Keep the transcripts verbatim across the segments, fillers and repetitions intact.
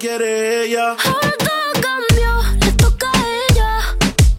quiere ella. Ahora todo cambió, le toca a ella.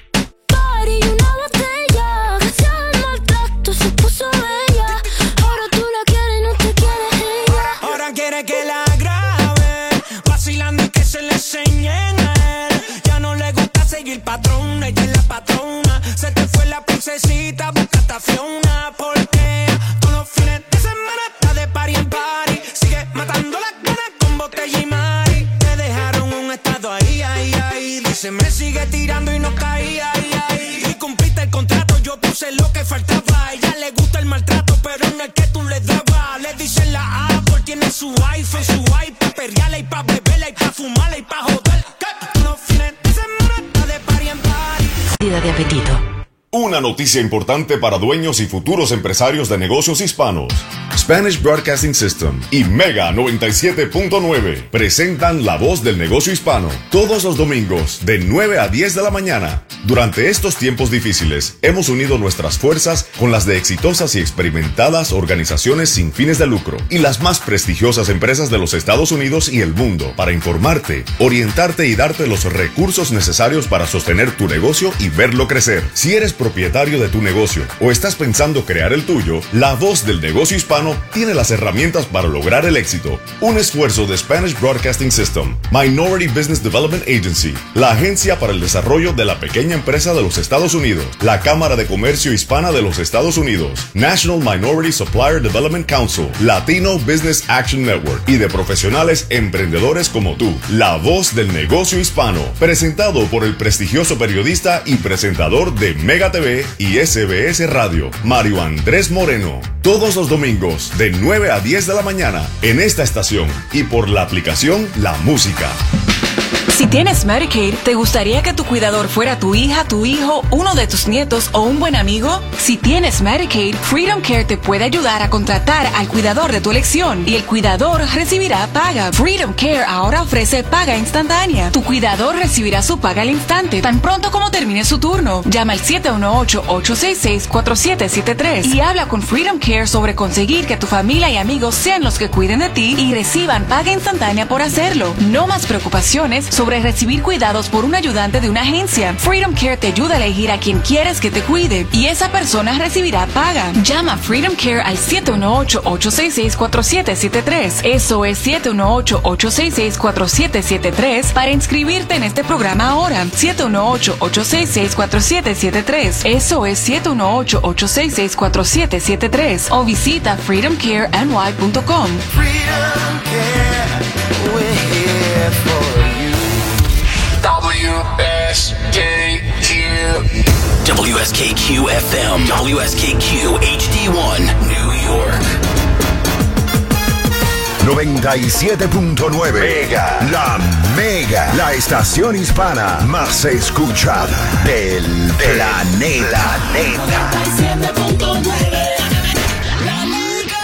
Party y una botella. Gracias al maltrato se puso bella. Ahora tú la quieres y no te quieres ella. Ahora quiere que la grabe, vacilando y que se le enseñen a él. Ya no le gusta seguir patrón, ella es la patrona. Se te fue la princesita, buscaste a Fiona. Porque todos los fines de semana está de party en party. Sigue matando las ganas con botella y mari. Te dejaron un estado ahí, ahí, ahí. Dice me sigue tirando y no caía, ahí, ahí. Y cumpliste el contrato, yo puse lo que faltaba. A ella le gusta el maltrato, pero no el que tú le dabas. Le dicen la Apple, tiene su iPhone, su iPad, perreala y pa' beberla y pa' fumarla y pa' joder. Todos los fines de semana está de party en party. Pérdida de apetito. Una noticia importante para dueños y futuros empresarios de negocios hispanos. Spanish Broadcasting System y Mega noventa y siete punto nueve presentan La Voz del Negocio Hispano todos los domingos de nueve a diez de la mañana. Durante estos tiempos difíciles, hemos unido nuestras fuerzas con las de exitosas y experimentadas organizaciones sin fines de lucro y las más prestigiosas empresas de los Estados Unidos y el mundo para informarte, orientarte y darte los recursos necesarios para sostener tu negocio y verlo crecer. Si eres propietario de tu negocio o estás pensando crear el tuyo, La Voz del Negocio Hispano tiene las herramientas para lograr el éxito. Un esfuerzo de Spanish Broadcasting System, Minority Business Development Agency, la agencia para el desarrollo de la pequeña empresa de los Estados Unidos, la Cámara de Comercio Hispana de los Estados Unidos, National Minority Supplier Development Council, Latino Business Action Network y de profesionales emprendedores como tú. La Voz del Negocio Hispano, presentado por el prestigioso periodista y presentador de Mega T V y S B S Radio, Mario Andrés Moreno. Todos los domingos de nueve a diez de la mañana en esta estación y por la aplicación La Música. Si tienes Medicaid, ¿te gustaría que tu cuidador fuera tu hija, tu hijo, uno de tus nietos o un buen amigo? Si tienes Medicaid, Freedom Care te puede ayudar a contratar al cuidador de tu elección y el cuidador recibirá paga. Freedom Care ahora ofrece paga instantánea. Tu cuidador recibirá su paga al instante, tan pronto como termine su turno. Llama al siete uno ocho, ocho seis seis, cuatro siete siete tres y habla con Freedom Care sobre conseguir que tu familia y amigos sean los que cuiden de ti y reciban paga instantánea por hacerlo. No más preocupaciones sobre sobre recibir cuidados por un ayudante de una agencia. Freedom Care te ayuda a elegir a quien quieres que te cuide y esa persona recibirá paga. Llama a Freedom Care al siete uno ocho, ocho seis seis, cuatro siete siete tres. Eso es siete uno ocho, ocho seis seis, cuatro siete siete tres para inscribirte en este programa ahora. siete uno ocho, ocho seis seis, cuatro siete siete tres. Eso es siete uno ocho, ocho seis seis, cuatro siete siete tres o visita freedom care n y punto com. Freedom Care, we're here for you. W S K Q W S K Q F M W S K Q H D one New York noventa y siete punto nueve Mega, la Mega, la estación hispana más escuchada del planeta. noventa y siete punto nueve La Mega,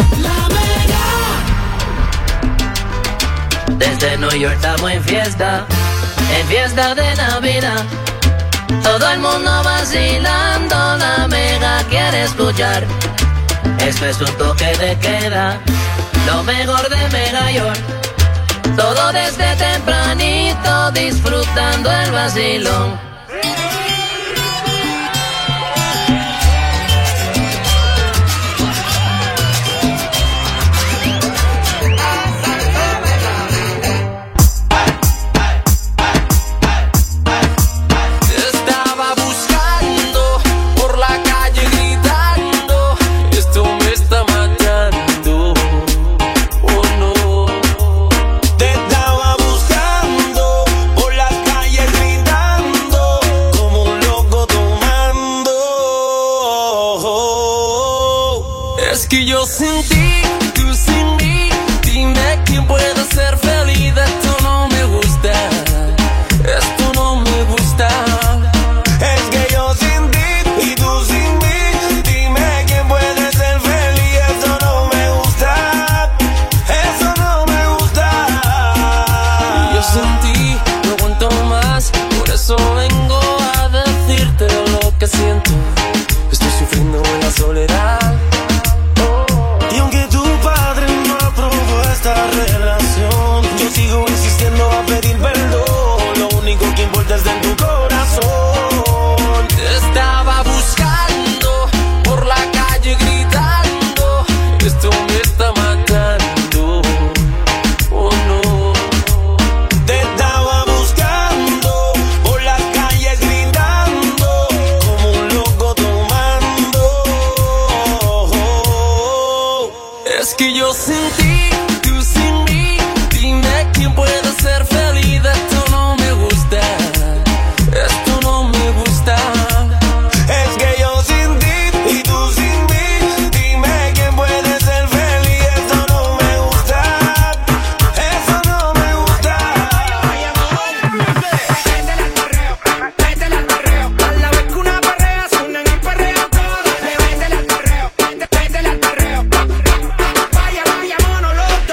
la Mega. Desde New York estamos en fiesta, en fiesta de Navidad. Todo el mundo vacilando, la Mega quiere escuchar. Esto es un toque de queda, lo mejor de Mega York. Todo desde tempranito, disfrutando el vacilón. Que yo sin ti, tú sin mí, dime quién puede ser feliz. Esto no me gusta, esto no me gusta. Es que yo sin ti y tú sin mí, dime quién puede ser feliz. Esto no me gusta, eso no me gusta. Y yo sin ti no aguanto más, por eso vengo a decirte lo que siento. Estoy sufriendo en la soledad. Y aunque yo sin ti, tú sin mí. Dime quién puede ser feliz. Esto no me gusta, esto no me gusta. Es que yo sin ti y tú sin mí. Dime quién puede ser feliz. Esto no me gusta, eso no me gusta. Métele al perreo, métele al perreo. A la vez que una perrea suena en el perreo todo. Le métele al perreo, métele al perreo. Vaya, vaya, mono los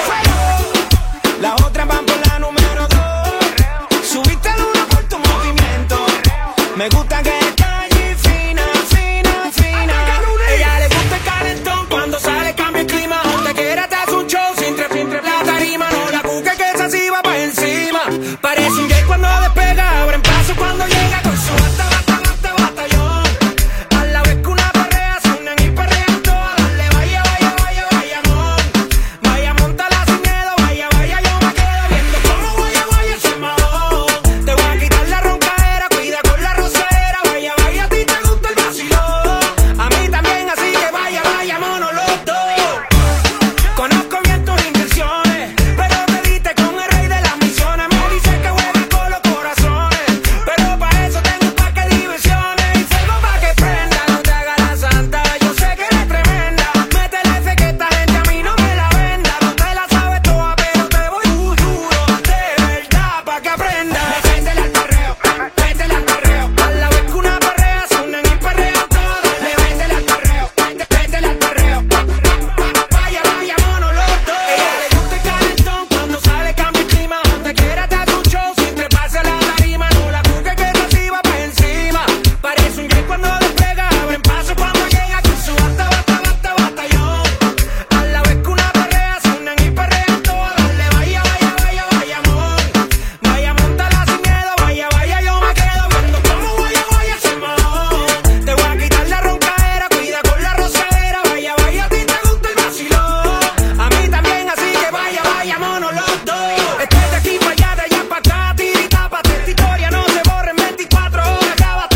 dos. Las otras van por la número dos. Subiste el uno por tu movimiento. Me gusta que calle fina, fina, fina. Ella le gusta el calentón cuando sale cambia el clima. Donde quiera te hace un show sin tre, sin tre, la tarima. No la cuque que esa sí va pa' encima. Parece un gay cuando despega, abre en paso cuando llega con su bata, bata, bata, batallón. A la vez que una perrea suenan y perrean todas. Dale, vaya, vaya, vaya, vaya, amor. Vaya, montala sin miedo, vaya, vaya, yo me quedo viendo cómo vaya, vaya, se mahó. Te voy a quitar la roncadera, cuida con la rosera. Vaya, vaya, a ti te gusta el vacilón. A mí también, así que vaya, vaya, mono los dos. Conozco bien tus intenciones, pero te diste con el rey de las misiones. Me dice que juegas con los corazones, pero pa' eso tengo un parque de diversiones. Y fuego pa' que prenda, no te hagas la santa. Yo sé que eres tremenda, métele fe que esta gente a mí no me la venda. No te la sabes toda, pero te voy duro, de verdad, pa' que aprendas. Métele al perreo, métele al perreo. A la vez que una perrea suenan y perrean todas. Le métele al perreo, métele al perreo. Vaya, vaya, mono los dos. Ella le gusta el calentón cuando sale cambia el clima. Donde quiera te hace un show sin treparse a la tarima. No la cuque que reciba pa' encima. Parece un gay cuando despega, abre en paso cuando llega con su bata, bata, bata, batallón. A la vez que una perrea suenan y perrean todas. Dale, vaya, vaya, vaya, vaya, amor. Vaya, montala sin miedo, vaya, vaya, yo me quedo viendo cómo vaya, vaya, se mahó. Te voy a quitar la roncadera, cuida con la rosera. Vaya, vaya, a ti te gusta el vacilón. A mí también, así que vaya, vaya, mono los dos. Estoy de aquí pa' allá, de allá pa' acá, tiritápate. Esta historia no se borra en veinticuatro horas, grábate.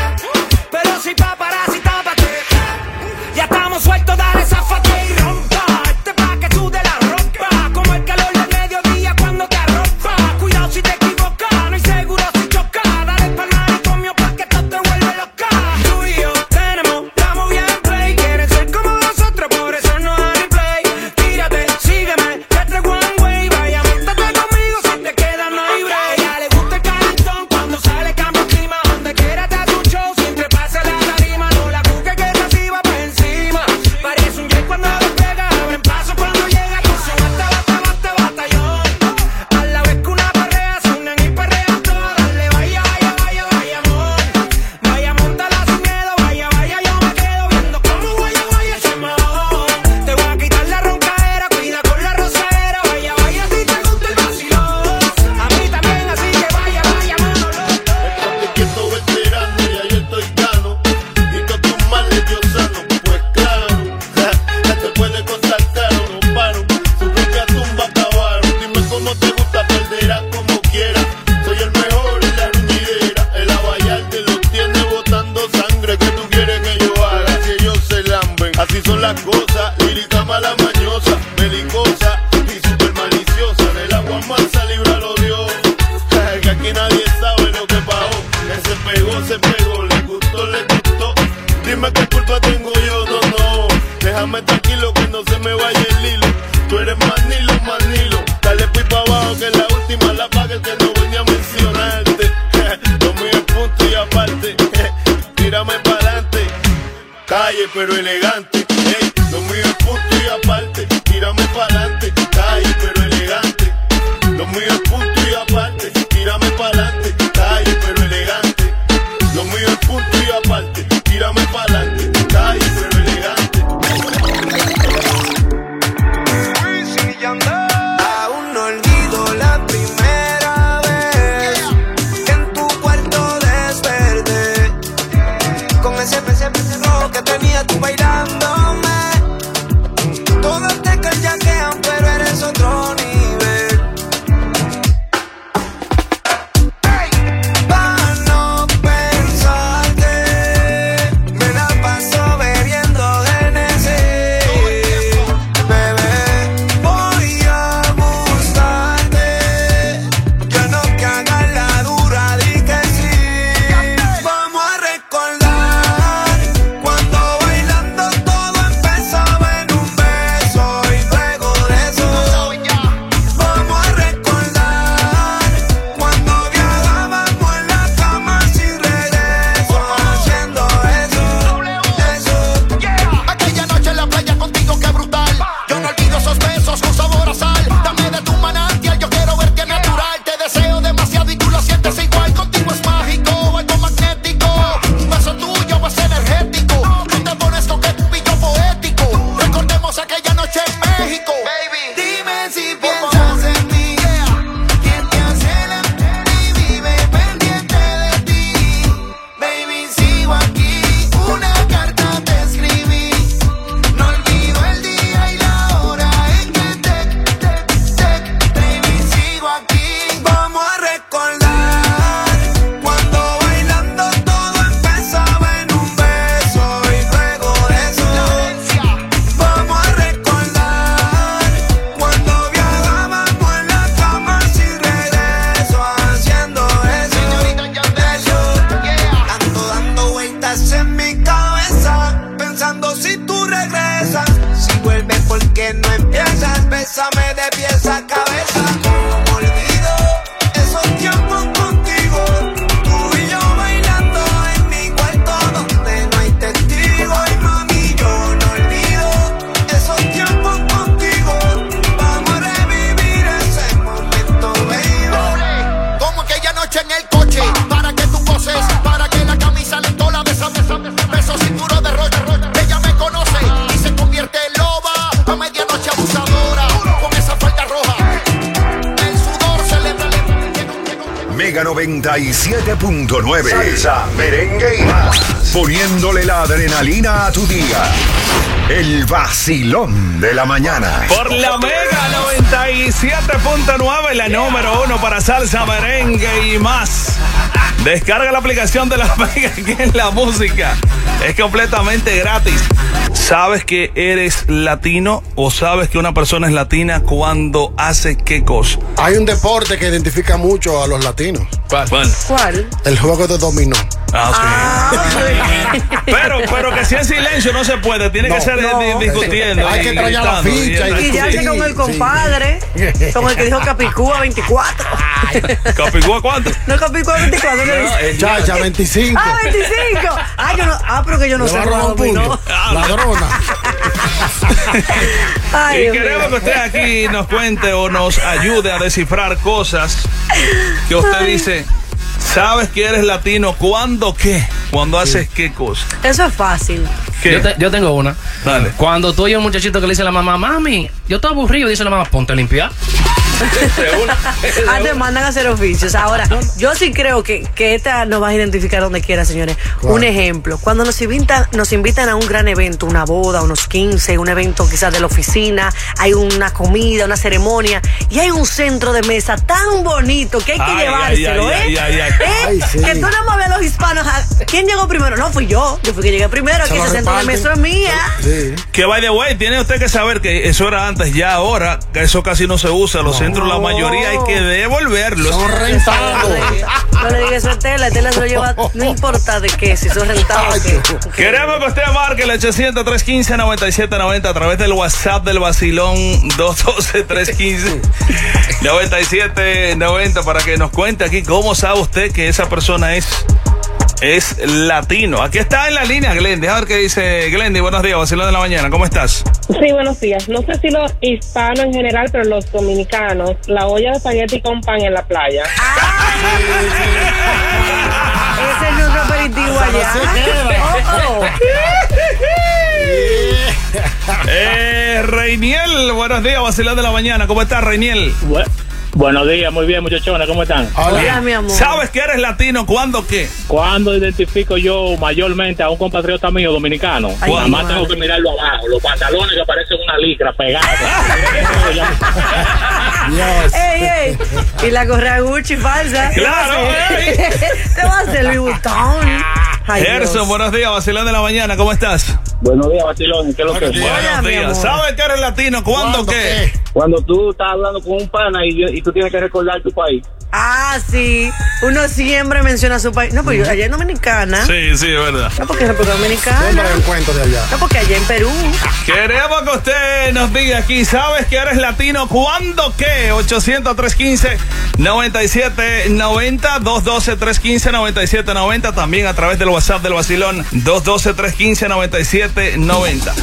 Pero si paparazzi, tápate. Ya estamos sueltos, dale, zafate y rompa. Este pa' que sude la ropa, como el calor del mediodía cuando te arropa. Cuidado si te equivocas, no hay seguro si chocas. Dale pa'l manicomio pa' que esto te vuelve loca. Tú y yo tenemos la movida en play. Quieren ser como nosotros, por eso no dan replay. Tírate, sígueme, que te one way. Vaya, montate conmigo, si te quedas no hay break. Ya le gusta el calentón cuando sale cambia el clima. Donde quiera te hace un show sin treparse a la tarima. No la cuque que reciba pa' encima. Parece un gay cuando despega, abre en paso cuando llega con su bata, bata, bata, batallón. A la vez que una perrea suenan y perrean todas. Dale, vaya, vaya, vaya, vaya, amor. Vaya, montala sin miedo, vaya, vaya, yo me quedo viendo cómo vaya, vaya, se mahó. Te voy a quitar la roncadera, cuida con la rosera. Vaya, vaya, a ti te gusta el vacilón. A mí también, así que vaya, vaya, mono los dos. Estás quieto veterano, ya yo estoy gano. Y todos tus males yo sano, pues claro. Ja, ya te puede costar caro, no paro. Su propia tumba acabaron. Dime cómo te gusta, perderás como quieras. Soy el mejor en la ruñidera. El abayarte los tiene botando sangre. ¿Qué tú quieres que yo haga si ellos se lamben? Así son las cosas, lírica mala mañosa, belicosa y super maliciosa. Del agua mansa líbralo Dios. Ja, que aquí nadie sabe lo que pasó. Que se pegó, se pegó, le gustó, le gustó. Dime qué culpa tengo yo, no, no. Déjame tranquilo que no se me vaya el hilo. Tú eres manilo, manilo. Dale pipa abajo que la última la paga el que no venía a mencionarte. Lo mío es punto y aparte. Tírame pa'lante. Calle pero elegante. Ey, lo mío es punto y aparte. Tírame pa'lante. Calle pero elegante. Lo mío es punto y aparte. Tírame pa'lante. Calle pero elegante. Lo mío es punto y aparte. Tírame pa'lante. Calle pero elegante. Aún no olvido la primera vez que en tu cuarto desperté con ese ese ese rojo que tenía tú bailándome. Todos te callaquean, pero eres vueltas en mi cabeza, pensando si tú regresas. Si vuelves, ¿por qué no empiezas? Bésame de pies a cabeza. No me olvido esos tiempos contigo, tú y yo bailando en mi cuarto donde no hay testigos. Y mami, yo no olvido esos tiempos contigo. Vamos a revivir ese momento, baby. Como aquella noche en el coche, para que tú goces, para que la camisa lentola besa, besa, besa, beso cinturón de rollo, rollo. Ella me conoce y se convierte en loba, a medianoche abusadora, con esa falda roja, el sudor se le... Mega noventa y siete punto nueve. Salsa, merengue y más. Poniéndole la adrenalina a tu día. El vacilón de la mañana. Por la Mega noventa y siete punto nueve, la número uno para salsa, merengue y más. Descarga la aplicación de la Mega, que es la música. Es completamente gratis. ¿Sabes que eres latino o sabes que una persona es latina cuando hace qué cosa? Hay un deporte que identifica mucho a los latinos. ¿Cuál? ¿Cuál? ¿Cuál? El juego de dominó. Ah, sí. Ah, sí. pero, pero que si en silencio no se puede, tiene no, que ser no. discutiendo. Hay que traer la ficha. Y, y ya se con el compadre, con el que dijo Capicúa veinticuatro. ¿Capicúa cuánto? No, Capicúa veinticuatro. ¿Qué dice? Chacha, veinticinco. Ah, veinticinco. Ah, yo no, ah, pero que yo no sé. No. Ladrona. Ay, y queremos que usted aquí nos cuente o nos ayude a descifrar cosas que usted Ay. dice. ¿Sabes que eres latino? ¿Cuándo qué? ¿Cuándo haces qué cosa? Eso es fácil. Yo, te, yo tengo una. Dale. Cuando tú y un muchachito que le dice a la mamá, mami, yo estoy aburrido, dice la mamá, ponte a limpiar. Ah, te mandan a hacer oficios. Ahora, yo sí creo que, que esta nos va a identificar donde quiera, señores. ¿Cuál? Un ejemplo, cuando nos invitan, nos invitan a un gran evento, una boda, unos quince, un evento quizás de la oficina, hay una comida, una ceremonia, y hay un centro de mesa tan bonito que hay que ay, llevárselo, ay, ¿eh? Ay, ay, ay. ¿Eh? Ay, sí. Que tú no me ves a los hispanos. ¿Quién llegó primero? No, fui yo. Yo fui que llegué primero. Aquí ese centro de mesa es mía. Sí. Que by the way, tiene usted que saber que eso era antes, ya ahora, que eso casi no se usa. Los no. centros, la mayoría hay que devolverlos. Son rentados. No le digas a Tela, Tela se lo lleva, no importa de qué, si son rentados. Queremos que usted marque el ochocientos, trescientos quince, noventa y siete noventa a través del WhatsApp del vacilón dos uno dos, tres uno cinco, noventa y siete noventa para que nos cuente aquí cómo sabe usted que esa persona es es latino. Aquí está en la línea Glendy. A ver qué dice Glendy. Buenos días, vacilón de la mañana. ¿Cómo estás? Sí, buenos días. No sé si los hispanos en general, pero los dominicanos, la olla de espagueti con pan en la playa. Ese es nuestro aperitivo allá. Oh, oh. eh, Reiniel, buenos días, vacilón de la mañana. ¿Cómo estás, Reiniel? Bueno. Buenos días, muy bien, muchachones, ¿cómo están? Hola, Hola, mi amor. ¿Sabes que eres latino? ¿Cuándo qué? Cuando identifico yo mayormente a un compatriota mío dominicano, Ay, nada más tengo que mirarlo abajo, los pantalones que parecen una licra pegados. ¡Ey, ey! Y la correa Gucci falsa. ¡Claro! Te va a hacer Louis Vuitton. Gerson, buenos días, vacilón de la mañana, ¿cómo estás? Buenos días, vacilón, ¿qué es lo que es? Buenos días. ¿Sabes que eres latino? ¿Cuándo qué? Cuando tú estás hablando con un pana y, y tú tienes que recordar tu país. Ah, sí. Uno siempre menciona su país. No, pues yo, allá en Dominicana. Sí, sí, es verdad. No, porque es República Dominicana. Siempre hay un cuento de allá. No, porque allá en Perú. Queremos que usted nos diga aquí, ¿sabes que eres latino? ¿Cuándo qué? ochocientos, trescientos quince, noventa y siete noventa, dos uno dos, tres uno cinco, noventa y siete noventa. También a través del WhatsApp del vacilón, dos uno dos, tres uno cinco, noventa y siete noventa.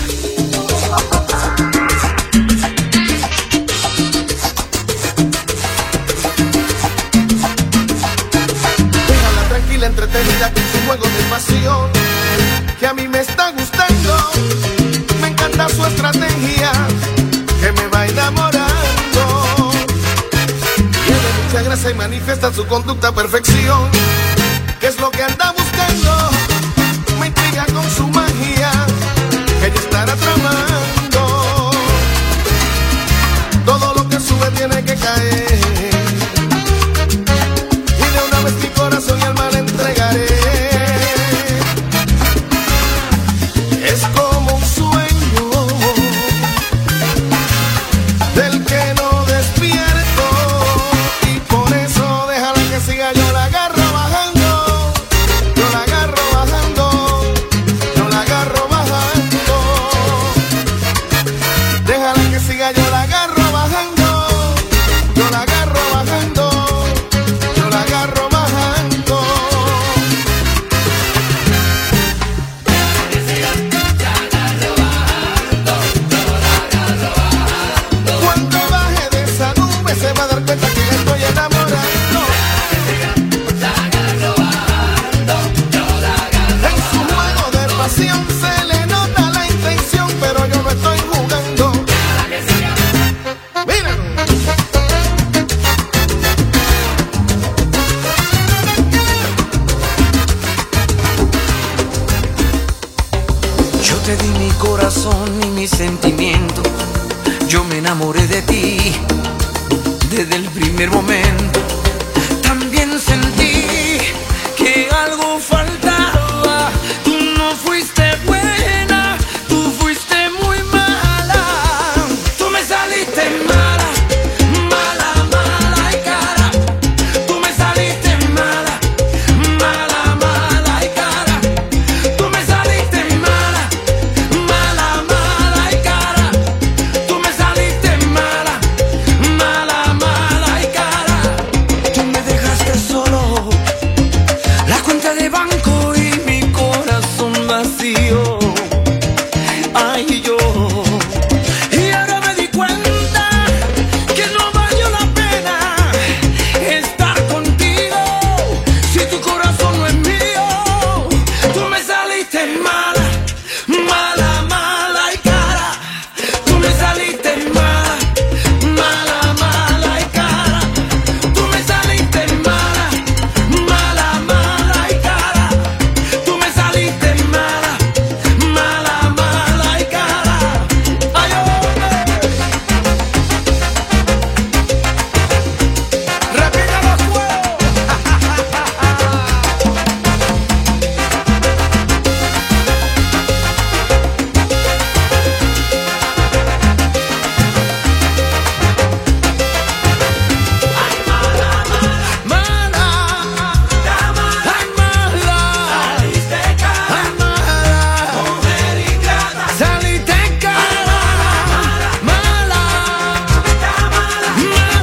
Entretenida con su juego de pasión, que a mí me está gustando, me encanta su estrategia, que me va enamorando, tiene mucha gracia y manifiesta su conducta a perfección, que es lo que anda buscando, me intriga con su magia, que ella estará tramando, todo lo que sube tiene que caer, y de una vez mi corazón y alma le entregaré. Es como un sueño del que no despierto, y por eso déjala que siga, yo la agarro bajando, yo te di mi corazón y mis sentimientos. Yo me enamoré de ti desde el primer momento. También sentí que algo faltaba. Tú no fuiste buena, tú fuiste muy mala. Tú me saliste mala, mala, mala y cara. Tú me saliste mala, mala, mala y cara. Tú me saliste mala, mala, mala y cara. Tú me saliste mala, mala, mala y cara. Tú me dejaste solo, la cuenta de banco y mi corazón vacío. Ay, yo. Y ahora me di cuenta que no valió la pena estar contigo si tu corazón no es mío. Tú me saliste mala, mala, mala y cara. Tú me saliste mala, mala, mala y cara. Tú me saliste mala, mala, mala y cara. Tú me saliste mala, mala, mala y cara. Ay, hombre. Repita los fuegos. Mala, ay, mala, saliste cara, mujer ingrata, saliste cara, mala, mala,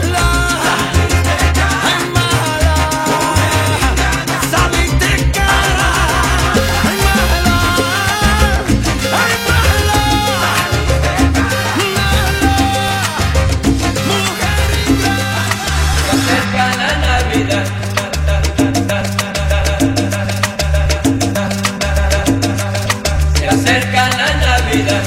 ay, mala, saliste cara, ay, mala, ay, mala, Acerca la Navidad. Se acerca la Navidad.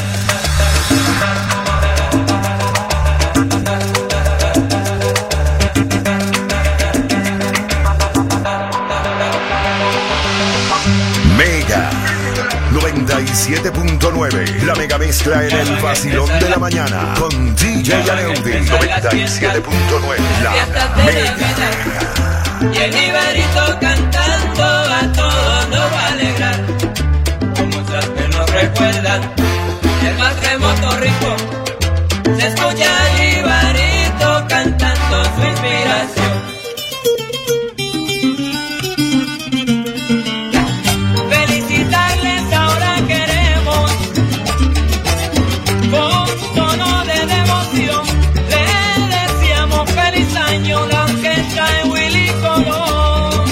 Mega noventa y siete punto nueve. La mega mezcla en el vacilón de la mañana con D J Aneudi. noventa y siete punto nueve. La mega. Y el Iberito cantando a todos nos va a alegrar. Con muchas que nos recuerdan el más remoto rincón. Se escucha el Iberito cantando su inspiración. Felicitarles ahora queremos con tono de devoción. Le deseamos feliz año la orquesta de Willy Colón.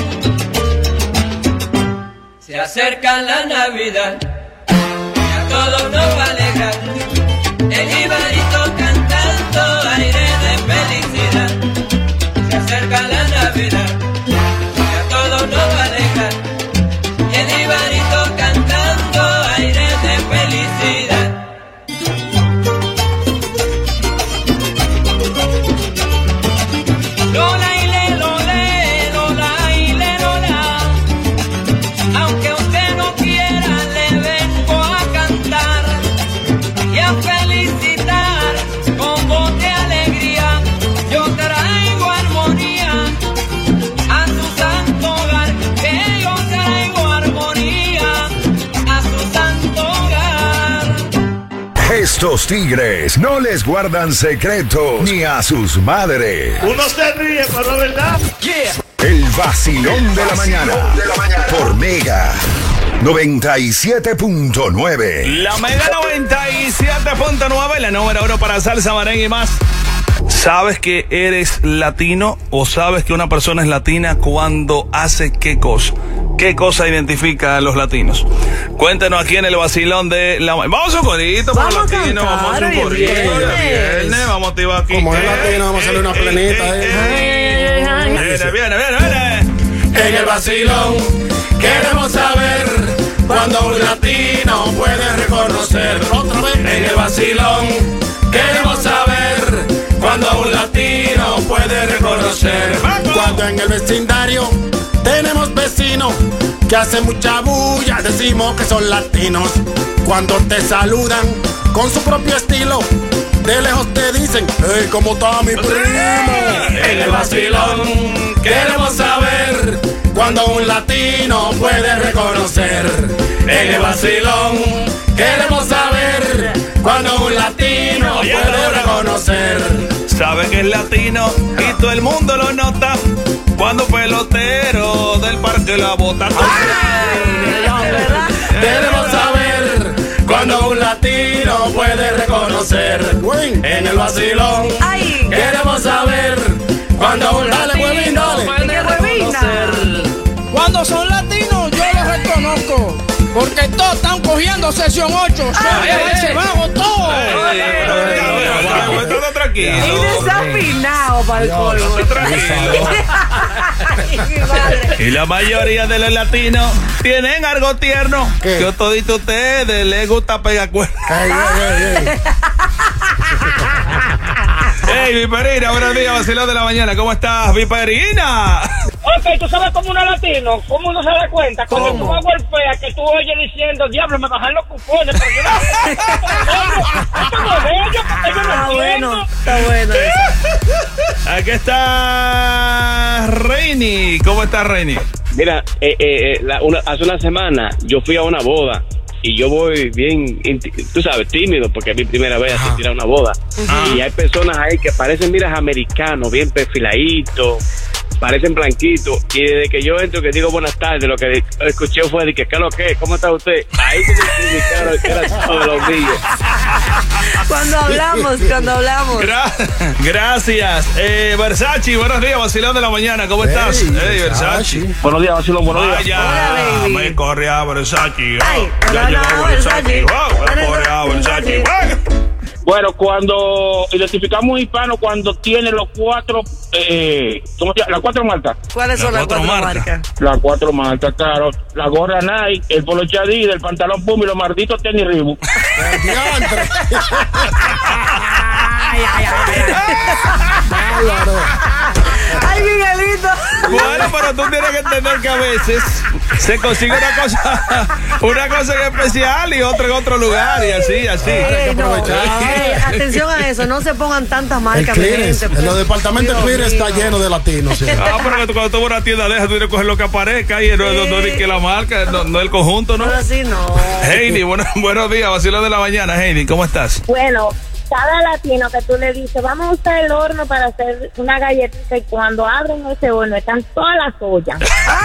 Se acerca la Navidad y a todos nos va a alegrar. El Ibarito cantando aire de felicidad. Se acerca la Navidad y a todos nos va a alegrar. El Ibarito cantando aire de felicidad. Lola y le, lole, lola y le, lola. Aunque usted no quiera, le vengo a cantar y a felicitar con voz de alegría. Yo traigo armonía a su santo hogar, que yo traigo armonía a su santo hogar. Estos tigres no les guardan secretos ni a sus madres. Uno se ríe, pero es verdad. El vacilón de la mañana por Mega noventa y siete punto nueve. La Mega noventa y siete punto nueve, la número uno para salsa, merengue y más. ¿Sabes que eres latino o sabes que una persona es latina cuando hace qué cosa? ¿Qué cosa identifica a los latinos? Cuéntenos aquí en el vacilón de la... Vamos a un corito por los latinos, vamos a un corito de viernes, vamos a activar aquí. Como es latino, vamos a hacerle una plenita. Viene, viene, viene, viene. En el vacilón queremos saber cuando un latino puede reconocer. Otra vez. En el vacilón queremos saber cuando un latino puede reconocer. Cuando en el vecindario te Tenemos vecinos que hacen mucha bulla, decimos que son latinos. Cuando te saludan con su propio estilo, de lejos te dicen, hey, ¿cómo está mi primo? En el vacilón queremos saber cuando un latino puede reconocer. En el vacilón queremos saber cuando un latino puede reconocer. Sabe que es latino y todo el mundo lo nota cuando un pelotero del parque la bota. Queremos saber cuando un latino puede reconocer. En el vacilón queremos saber cuando un latino puede reconocer. Cuando son latinos yo los reconozco, porque todos están cogiendo sesión ocho. Se bajo todo. Tranquilo. Y desafinado para el colmo. Y la mayoría de los latinos tienen algo tierno que a todito ustedes les gusta pegar cuernos. Hey, Viperina, buenos días, vacilón de la mañana. ¿Cómo estás, Viperina? Ok, tú sabes cómo uno latino, cómo uno se da cuenta cuando tú vas golpea que tú oyes diciendo, diablo, me bajan los cupones, pero yo no, esto no es bello, porque yo no entiendo. Está bueno eso. Aquí está Reini. ¿Cómo está Reini? Mira, eh, eh, la, una, hace una semana yo fui a una boda y yo voy bien, tú sabes, tímido, porque es mi primera vez asistir a una boda. Uh-huh. Y hay personas ahí que parecen, miras, americanos, bien perfiladitos, parecen blanquitos, y desde que yo entro que digo buenas tardes, lo que escuché fue de que, ¿qué es lo que? ¿Cómo está usted? Ahí se me indicaron que era todo los míos. Cuando hablamos, cuando hablamos. Gra- gracias. Eh, Versace, buenos días, vacilón de la mañana, ¿cómo hey, estás? Hey, Versace. Buenos días, vacilón, buenos días. Vaya, hola, me corre a Versace. Ay, oh, ya hola, llegó Versace. Wow, me corre a Versace. Bueno, cuando identificamos hispanos, cuando tiene los cuatro, eh, ¿cómo se llama? Las cuatro marcas. ¿Cuáles son las cuatro, cuatro marcas? marcas? Las cuatro marcas, claro. La gorra Nike, el polo Chadí, el pantalón Puma y los malditos tenis Reebok. Ay, ay, ay, ay. Ay, Miguelito. Bueno, pero tú tienes que entender que a veces se consigue una cosa, una cosa en especial y otra en otro lugar y así, así. Hey, no. Hey, atención a eso, no se pongan tantas marcas. El clearance, en los departamentos de clearance está lleno de latinos. ¿Sí? Ah, pero cuando tú vas a una tienda de esas, tú tienes que coger lo que aparezca y no, no, no, no es que la marca, no, no el conjunto, ¿no? Pero así no. Heidi, bueno, buenos días, vacilón de la mañana, Heidi, ¿cómo estás? Bueno, cada latino que tú le dices, vamos a usar el horno para hacer una galletita, y cuando abren ese horno están todas las ollas.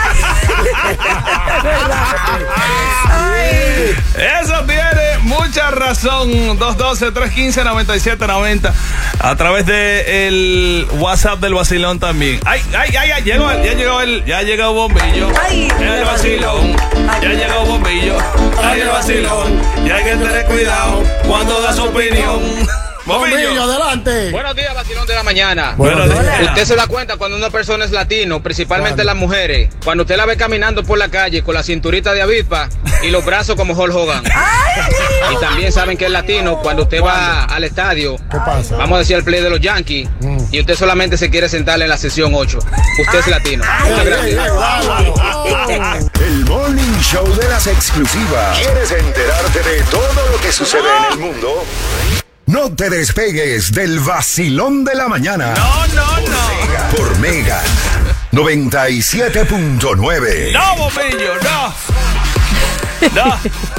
Eso tiene mucha razón. dos uno dos, tres uno cinco, nueve siete nueve cero a través de el WhatsApp del vacilón también. Ay, ay, ay, ay llegó el, ya llegó el, ya llegó Bombillo. Ay, el vacilón. Ya llegó Bombillo. Ay, el vacilón. Ya hay que tener cuidado cuando da su opinión. Bombillo, adelante. Buenos días, vacilón de la mañana. Buenos días. Usted se da cuenta cuando una persona es latino, principalmente ¿Cuándo? Las mujeres, cuando usted la ve caminando por la calle con la cinturita de avispa y los brazos como Hulk Hogan. Y también saben que es latino cuando usted va al estadio. ¿Qué pasa? Vamos a decir el play de los Yankees mm. y usted solamente se quiere sentar en la sesión ocho. Usted es latino. Muchas gracias. El Morning Show de las exclusivas. ¿Quieres enterarte de todo lo que sucede en el mundo? No te despegues del vacilón de la mañana. No, no, no. Por Mega noventa y siete punto nueve. No, Bombillo, no. No.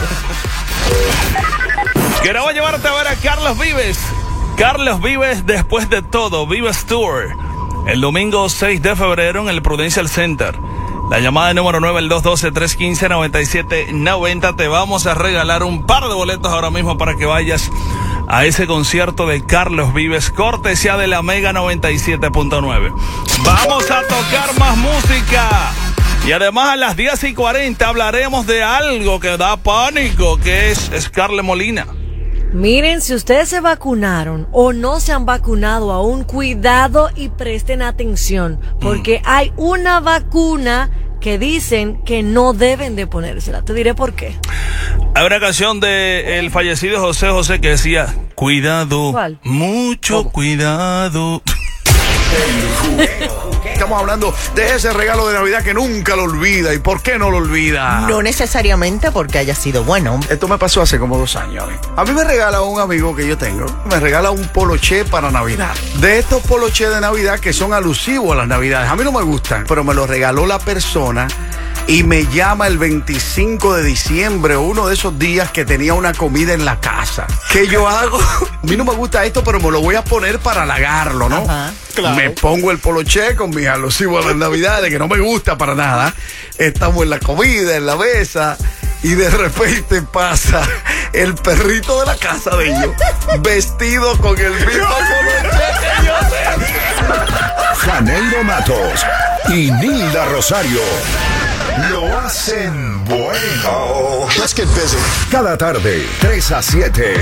Queremos llevarte a ver a Carlos Vives. Carlos Vives después de todo. Vives Tour. El domingo seis de febrero en el Prudential Center. La llamada número nueve, el dos uno dos, tres uno cinco, nueve siete nueve cero. Te vamos a regalar un par de boletos ahora mismo para que vayas a ese concierto de Carlos Vives, cortesía de la Mega noventa y siete punto nueve. Vamos a tocar más música. Y además a las diez y cuarenta hablaremos de algo que da pánico, que es Scarlett Molina. Miren, si ustedes se vacunaron o no se han vacunado aún, cuidado y presten atención, porque mm. hay una vacuna que dicen que no deben de ponérsela. Te diré por qué. Hay una canción de el fallecido José José que decía, cuidado, ¿Cuál? mucho ¿Cómo? Cuidado. El juqueo. Estamos hablando de ese regalo de Navidad que nunca lo olvida. ¿Y por qué no lo olvida? No necesariamente porque haya sido bueno. Esto me pasó hace como dos años. A mí, a mí me regala un amigo que yo tengo, me regala un poloché para Navidad. De estos polochés de Navidad que son alusivos a las Navidades. A mí no me gustan, pero me lo regaló la persona. Y me llama el veinticinco de diciembre, uno de esos días que tenía una comida en la casa. ¿Qué yo hago? A mí no me gusta esto, pero me lo voy a poner para halagarlo, ¿no? Ajá, claro. Me pongo el poloché con mis alusivos a las Navidades, que no me gusta para nada. Estamos en la comida, en la mesa, y de repente pasa el perrito de la casa de ellos, vestido con el mismo poloché que yo tenía. Janeiro Matos y Nilda Rosario lo hacen bueno. Let's get busy. Cada tarde, tres a siete.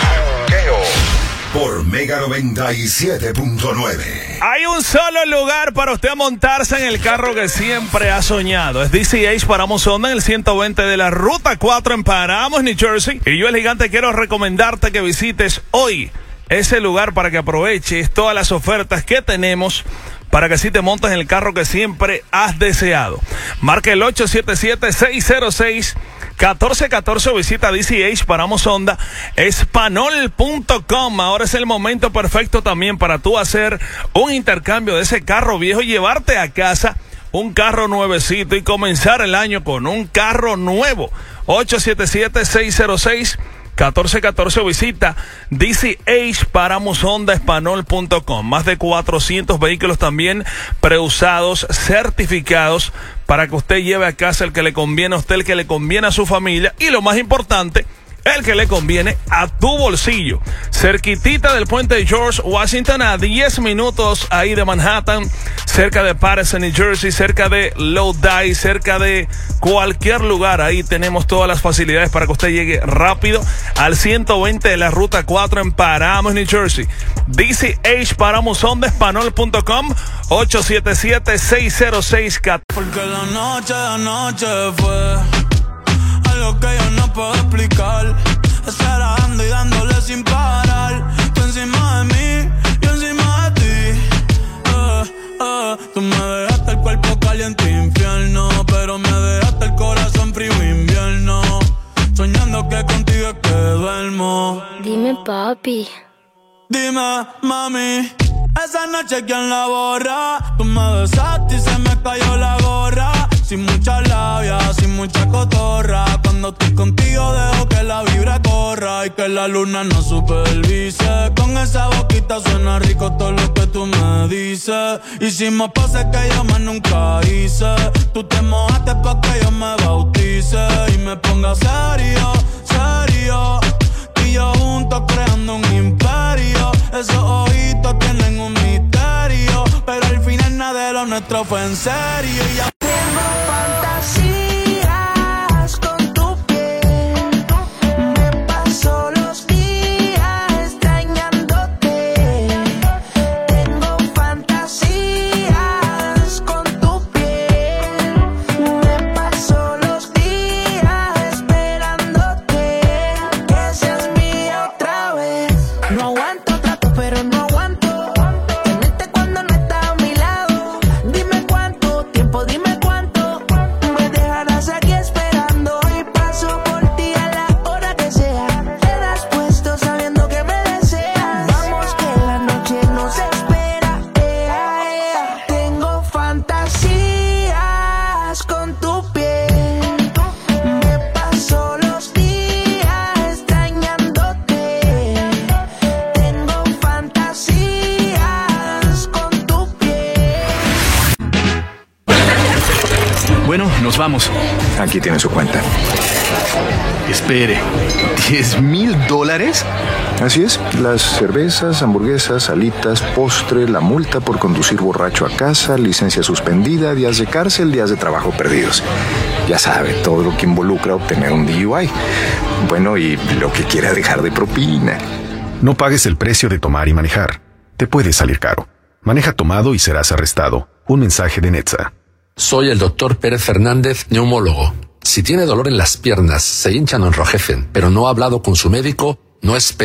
Por Mega noventa y siete punto nueve. Hay un solo lugar para usted montarse en el carro que siempre ha soñado. Es D C H Paramos Honda en el ciento veinte de la Ruta cuatro en Paramos, New Jersey. Y yo, el gigante, quiero recomendarte que visites hoy ese lugar para que aproveches todas las ofertas que tenemos, para que así te montes en el carro que siempre has deseado. Marca el ocho siete siete, seis cero seis, uno cuatro uno cuatro o visita D C H Paramos Honda Espanol punto com. Ahora es el momento perfecto también para tú hacer un intercambio de ese carro viejo y llevarte a casa un carro nuevecito y comenzar el año con un carro nuevo. ocho siete siete, seis cero seis, uno cuatro uno cuatro o visita D C H Paramos Honda Espanol punto com. Más de cuatrocientos vehículos también preusados, certificados, para que usted lleve a casa el que le conviene a usted, el que le conviene a su familia y, lo más importante, el que le conviene a tu bolsillo. Cerquitita del puente de George Washington, a diez minutos ahí de Manhattan, cerca de Patterson, New Jersey, cerca de Lodi, cerca de cualquier lugar. Ahí tenemos todas las facilidades para que usted llegue rápido al ciento veinte de la Ruta cuatro en Paramos, New Jersey. D C H Paramos Honda Espanol punto com, ocho siete siete, seis cero seis, cuatro. Porque la noche, la noche fue algo que yo no puedo explicar. Acelerando y dándole sin parar. Tú encima de mí, yo encima de ti. Uh, uh, tú me dejaste el cuerpo caliente infierno, pero me dejaste el corazón frío invierno. Soñando que contigo es que duermo. Dime, papi. Dime, mami. Esa noche, ¿quién la borra? Tú me besaste y se me cayó la gorra. Sin mucha labia, sin mucha cotorra. Cuando estoy contigo dejo que la vibra corra y que la luna nos supervise. Con esa boquita suena rico todo lo que tú me dices. Hicimos poses que yo más nunca hice. Tú te mojaste pa' que yo me bautice y me ponga serio, serio. Tú y yo juntos creando un imperio. Esos ojitos tienen un misterio, pero al final nada de lo nuestro fue en serio. Y ya fantasías con tu piel. Me paso los días extrañándote. Tengo fantasías con tu piel. Me paso los días esperándote. Que seas mía otra vez. No aguanto trato, pero no aguanto tenerte cuando no estás a mi lado. Dime cuánto tiempo, dime cuánto me dejarás aquí esperando. Y paso por ti a la hora que sea. Quedas puesto sabiendo que me deseas. Vamos que la noche nos espera. Ea, ea. Tengo fantasías con tu piel. Me paso los días extrañándote. Tengo fantasías con tu piel. Bueno, nos vamos. Aquí tiene su cuenta. Espere, ¿diez mil dólares? Así es, las cervezas, hamburguesas, alitas, postre, la multa por conducir borracho a casa, licencia suspendida, días de cárcel, días de trabajo perdidos. Ya sabe, todo lo que involucra obtener un D U I. Bueno, y lo que quiera dejar de propina. No pagues el precio de tomar y manejar. Te puede salir caro. Maneja tomado y serás arrestado. Un mensaje de Netza. Soy el doctor Pérez Fernández, neumólogo. Si tiene dolor en las piernas, se hinchan o enrojecen, pero no ha hablado con su médico, no espere.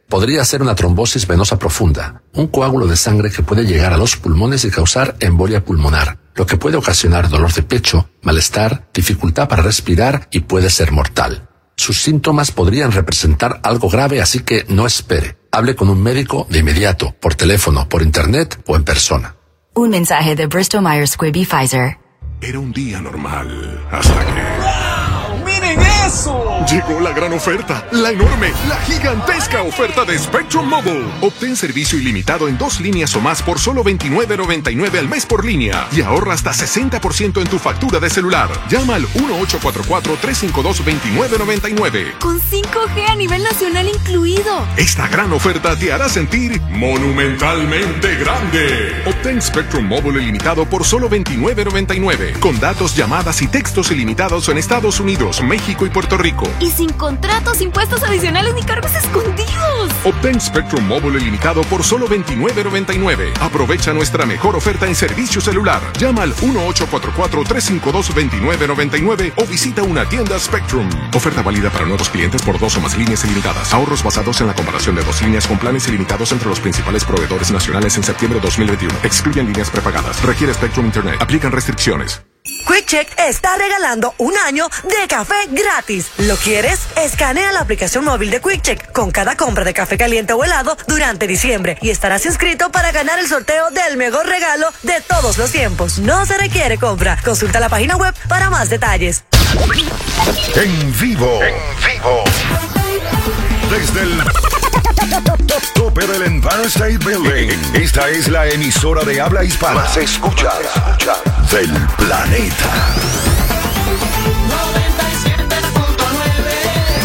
Podría ser una trombosis venosa profunda, un coágulo de sangre que puede llegar a los pulmones y causar embolia pulmonar, lo que puede ocasionar dolor de pecho, malestar, dificultad para respirar y puede ser mortal. Sus síntomas podrían representar algo grave, así que no espere. Hable con un médico de inmediato, por teléfono, por internet o en persona. Un mensaje de Bristol Myers Squibb y Pfizer. Era un día normal hasta que... ¡Miren eso! Llegó la gran oferta, la enorme, la gigantesca oferta de Spectrum Mobile. Obtén servicio ilimitado en dos líneas o más por solo veintinueve noventa y nueve al mes por línea y ahorra hasta sesenta por ciento en tu factura de celular. Llama al uno ocho cuatro cuatro, tres cinco dos, dos nueve nueve nueve. Con cinco G a nivel nacional incluido. Esta gran oferta te hará sentir monumentalmente grande. Obtén Spectrum Mobile ilimitado por solo veintinueve noventa y nueve, con datos, llamadas y textos ilimitados en Estados Unidos, México y Puerto Rico. Y sin contratos, impuestos adicionales ni cargos escondidos. Obtén Spectrum Mobile ilimitado por solo veintinueve noventa y nueve. Aprovecha nuestra mejor oferta en servicio celular. Llama al uno ocho cuatro cuatro, tres cinco dos, dos nueve nueve nueve o visita una tienda Spectrum. Oferta válida para nuevos clientes por dos o más líneas ilimitadas. Ahorros basados en la comparación de dos líneas con planes ilimitados entre los principales proveedores nacionales en septiembre de dos mil veintiuno. Excluyen líneas prepagadas. Requiere Spectrum Internet. Aplican restricciones. QuickCheck está regalando un año de café gratis. ¿Lo quieres? Escanea la aplicación móvil de QuickCheck con cada compra de café caliente o helado durante diciembre y estarás inscrito para ganar el sorteo del mejor regalo de todos los tiempos. No se requiere compra. Consulta la página web para más detalles. En vivo, en vivo, desde el tope del Empire State Building. Esta es la emisora de habla hispana más escuchada del planeta. noventa y siete punto nueve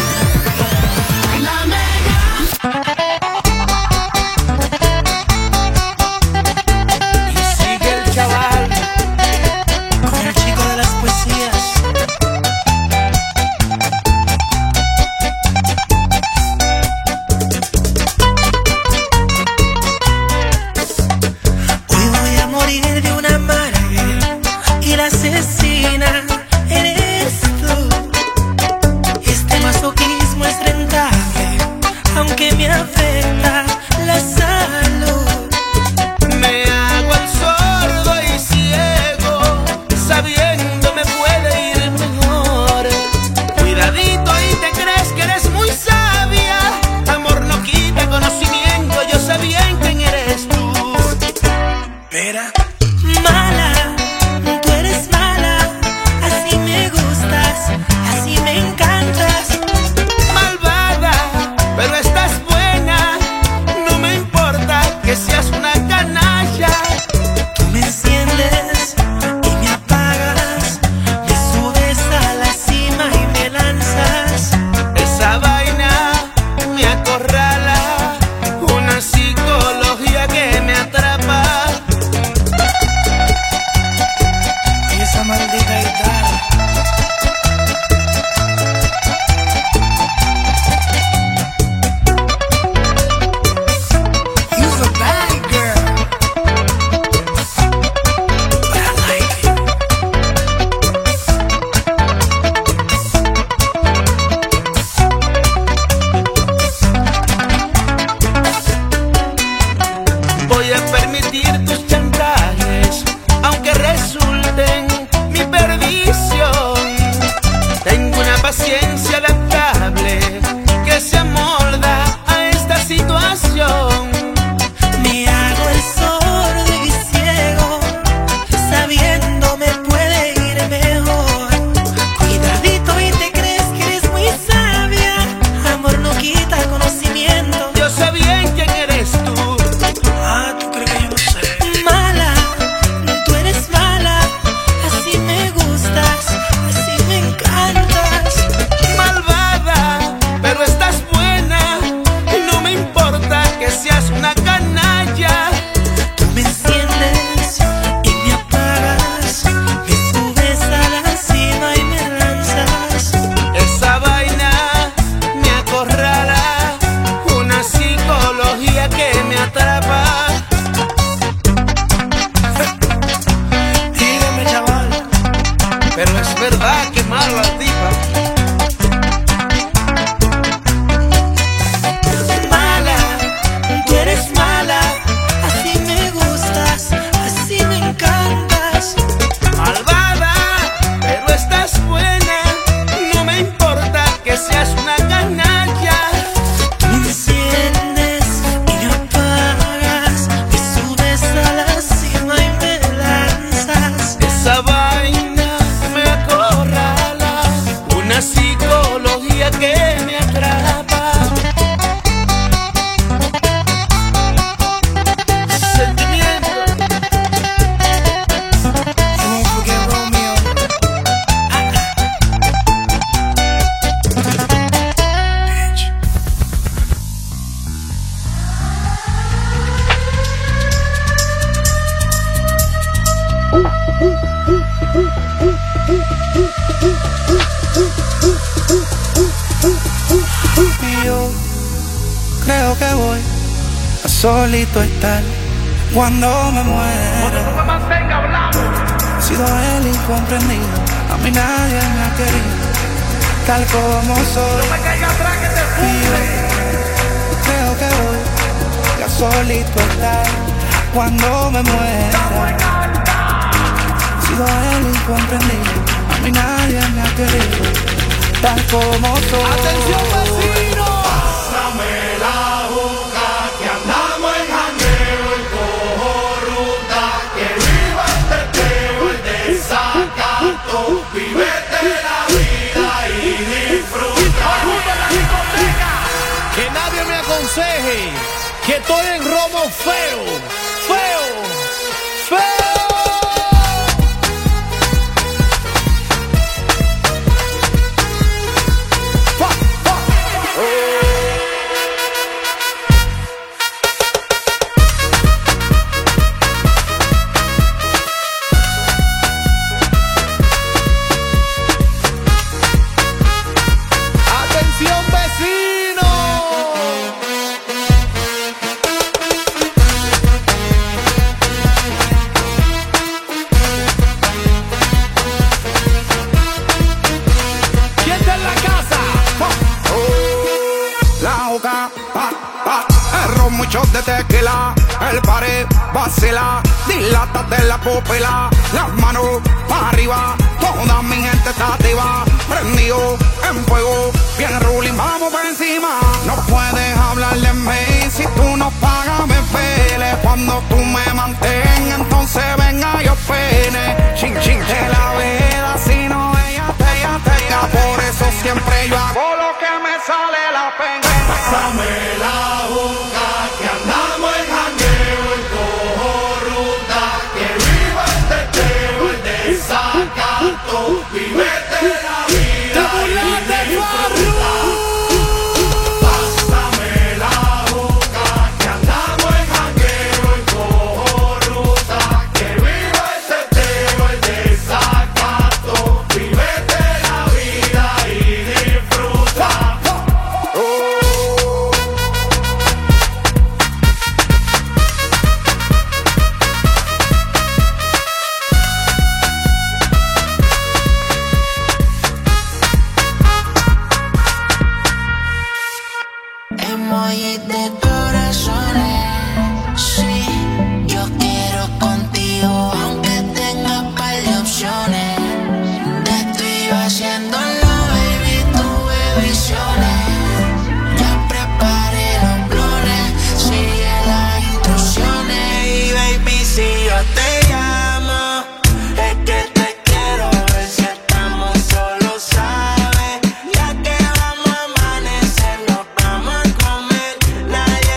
La Mega. Y sigue el chaval con el chico de las poesías. Hoy voy a morir de una amarga y la asesina eres tú. atrapa. Sentimiento. You won't forget Romeo. Y yo creo que voy a solito estar cuando me muera. He sido el incomprendido, a mí nadie me ha querido tal como soy. Y yo creo que voy a solito estar cuando me muera. He sido el incomprendido, a mí nadie me ha querido tal como soy. ¡Atención, vecino! Pásame la boca, que andamos en jangueo y cojo ruta. Que viva el teteo, el desacato. Vívete la vida y disfruta. Que nadie me aconseje que estoy en romo feo, feo, feo. Muchos de tequila, el pared vacila, dilátate la pupila, las manos para arriba, toda mi gente está activa, prendido en fuego, bien ruling, vamos por encima. No puedes hablar de mí si tú no pagas me pele, cuando tú me mantengas, entonces venga yo pene, chin chin de la veda, si no ella te, ella te, ella, por eso siempre yo hago lo que me sale la pena. Pásame la boca, que andamos en jangueo y cojo ruta. Que viva el teteo, el desacato. Vívete la vida y disfruta. Pásame la boca, que andamos en jangueo y cojo ruta. Que viva el teteo, el desacato. Vívete la vida y disfruta. Emoji de corazones, sí, yo quiero contigo, aunque tenga par de opciones. Te estoy haciéndolo, baby, tuve visiones. Ya preparé los blones, sigue las instrucciones. Y baby, si yo te llamo, es que te quiero ver. Si estamos solos, sabes, ya que vamos a amanecer, nos vamos a comer. Nadie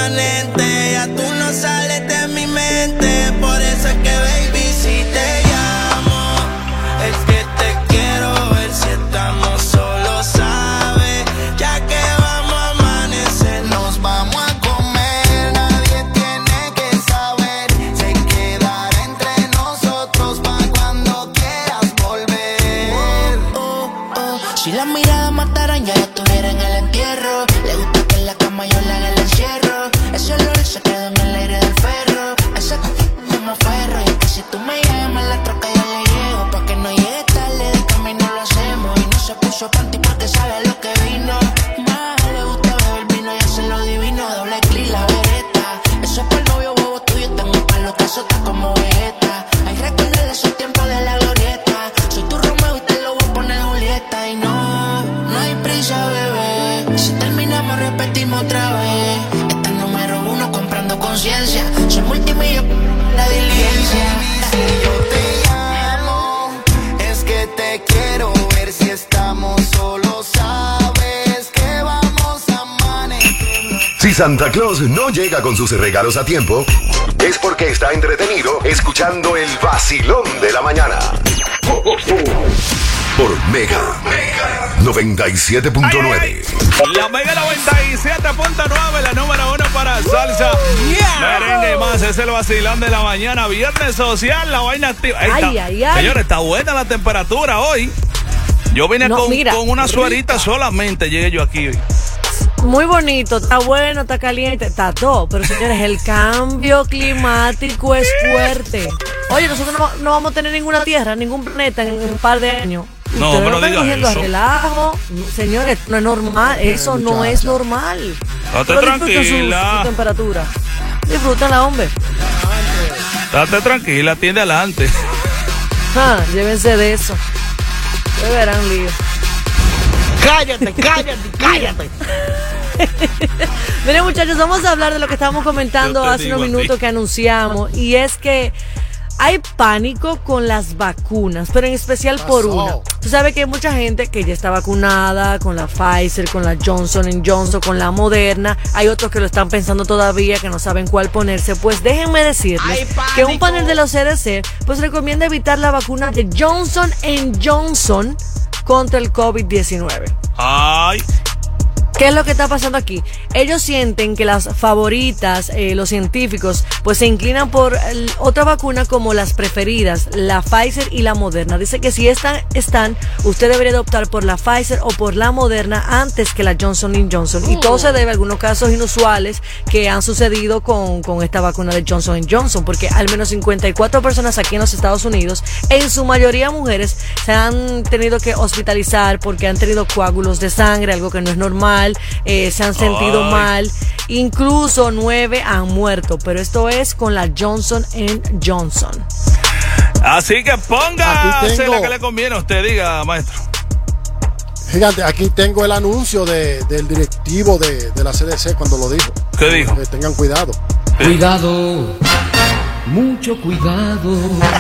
permanente. Ya tú no sales de mi mente. Por eso es que, baby, si te llamo, es que te quiero ver si estamos solos, ¿sabes? Ya que vamos a amanecer, nos vamos a comer. Nadie tiene que saber. Se quedará entre nosotros pa' cuando quieras volver. Oh, oh. Si las miradas mataran, ya yo estuviera en el entierro. Le gusta que en la cama yo le haga el encierro. Ese olor se quedó en el aire del ferro. Ese c- como ferro. Y que si tú me llamas la troca yo le llego. Pa' que no llegue tarde, de camino lo hacemos. Y no se puso panty porque sabe a lo que vino. Más le gusta beber vino y hacer lo divino. Doble clic, la vereta. Eso es por el novio bobo tuyo. Tengo pa' los casos, está como Vegeta. Hay que recordar esos tiempos de la glorieta. Soy tu Romeo y te lo voy a poner Julieta. Y no, no hay prisa, bebé. Si terminamos, repetimos otra vez. Está el número uno comprando conciencia. Soy multimillonario, la diligencia. Si yo te llamo, es que te quiero ver si estamos solos, sabes que vamos a amanecer. Si Santa Claus no llega con sus regalos a tiempo, es porque está entretenido escuchando el vacilón de la mañana. Por Mega noventa y siete punto nueve. La Mega noventa y siete punto nueve, la número uno para salsa, yeah, merengue y más. Es el vacilón de la mañana, viernes social, la vaina activa. Ahí Ay, está. ay, ay. Señores, está buena la temperatura hoy. Yo vine No, con, mira, con una rica. suerita solamente, llegué yo aquí hoy. Muy bonito, está bueno, está caliente, está todo. Pero señores, el cambio climático es fuerte. Oye, nosotros no, no vamos a tener ninguna tierra, ningún planeta en un par de años. No, Ustedes pero lo están diga cogiendo a eso. relajo. Señores, no es normal, eso no es normal. Estate Pero disfruten tranquila. Su, su temperatura. Disfrútenla, hombre. Estate tranquila, atiende adelante. Ah, llévense de eso. Se verán lío. Cállate, cállate, cállate. Miren, muchachos, vamos a hablar de lo que estábamos comentando Yo te hace digo unos a ti. minutos que anunciamos, y es que hay pánico con las vacunas, pero en especial por una. Tú sabes que hay mucha gente que ya está vacunada con la Pfizer, con la Johnson and Johnson, con la Moderna. Hay otros que lo están pensando todavía, que no saben cuál ponerse. Pues déjenme decirles que un panel de la C D C pues recomienda evitar la vacuna de Johnson and Johnson contra el COVID diecinueve. Ay. ¿Qué es lo que está pasando aquí? Ellos sienten que las favoritas, eh, los científicos, pues se inclinan por el, otra vacuna como las preferidas, la Pfizer y la Moderna. Dice que si están, están, usted debería de optar por la Pfizer o por la Moderna antes que la Johnson and Johnson. Y todo se debe a algunos casos inusuales que han sucedido con, con esta vacuna de Johnson and Johnson, porque al menos cincuenta y cuatro personas aquí en los Estados Unidos, en su mayoría mujeres, se han tenido que hospitalizar porque han tenido coágulos de sangre, algo que no es normal. Eh, se han sentido Ay. mal, incluso nueve han muerto, pero esto es con la Johnson and Johnson. Así que póngase Aquí tengo- la que le conviene a usted, diga, maestro. Gigante, aquí tengo el anuncio de, del directivo de, de la C D C cuando lo dijo. ¿Qué dijo? Que tengan cuidado. Cuidado, mucho cuidado.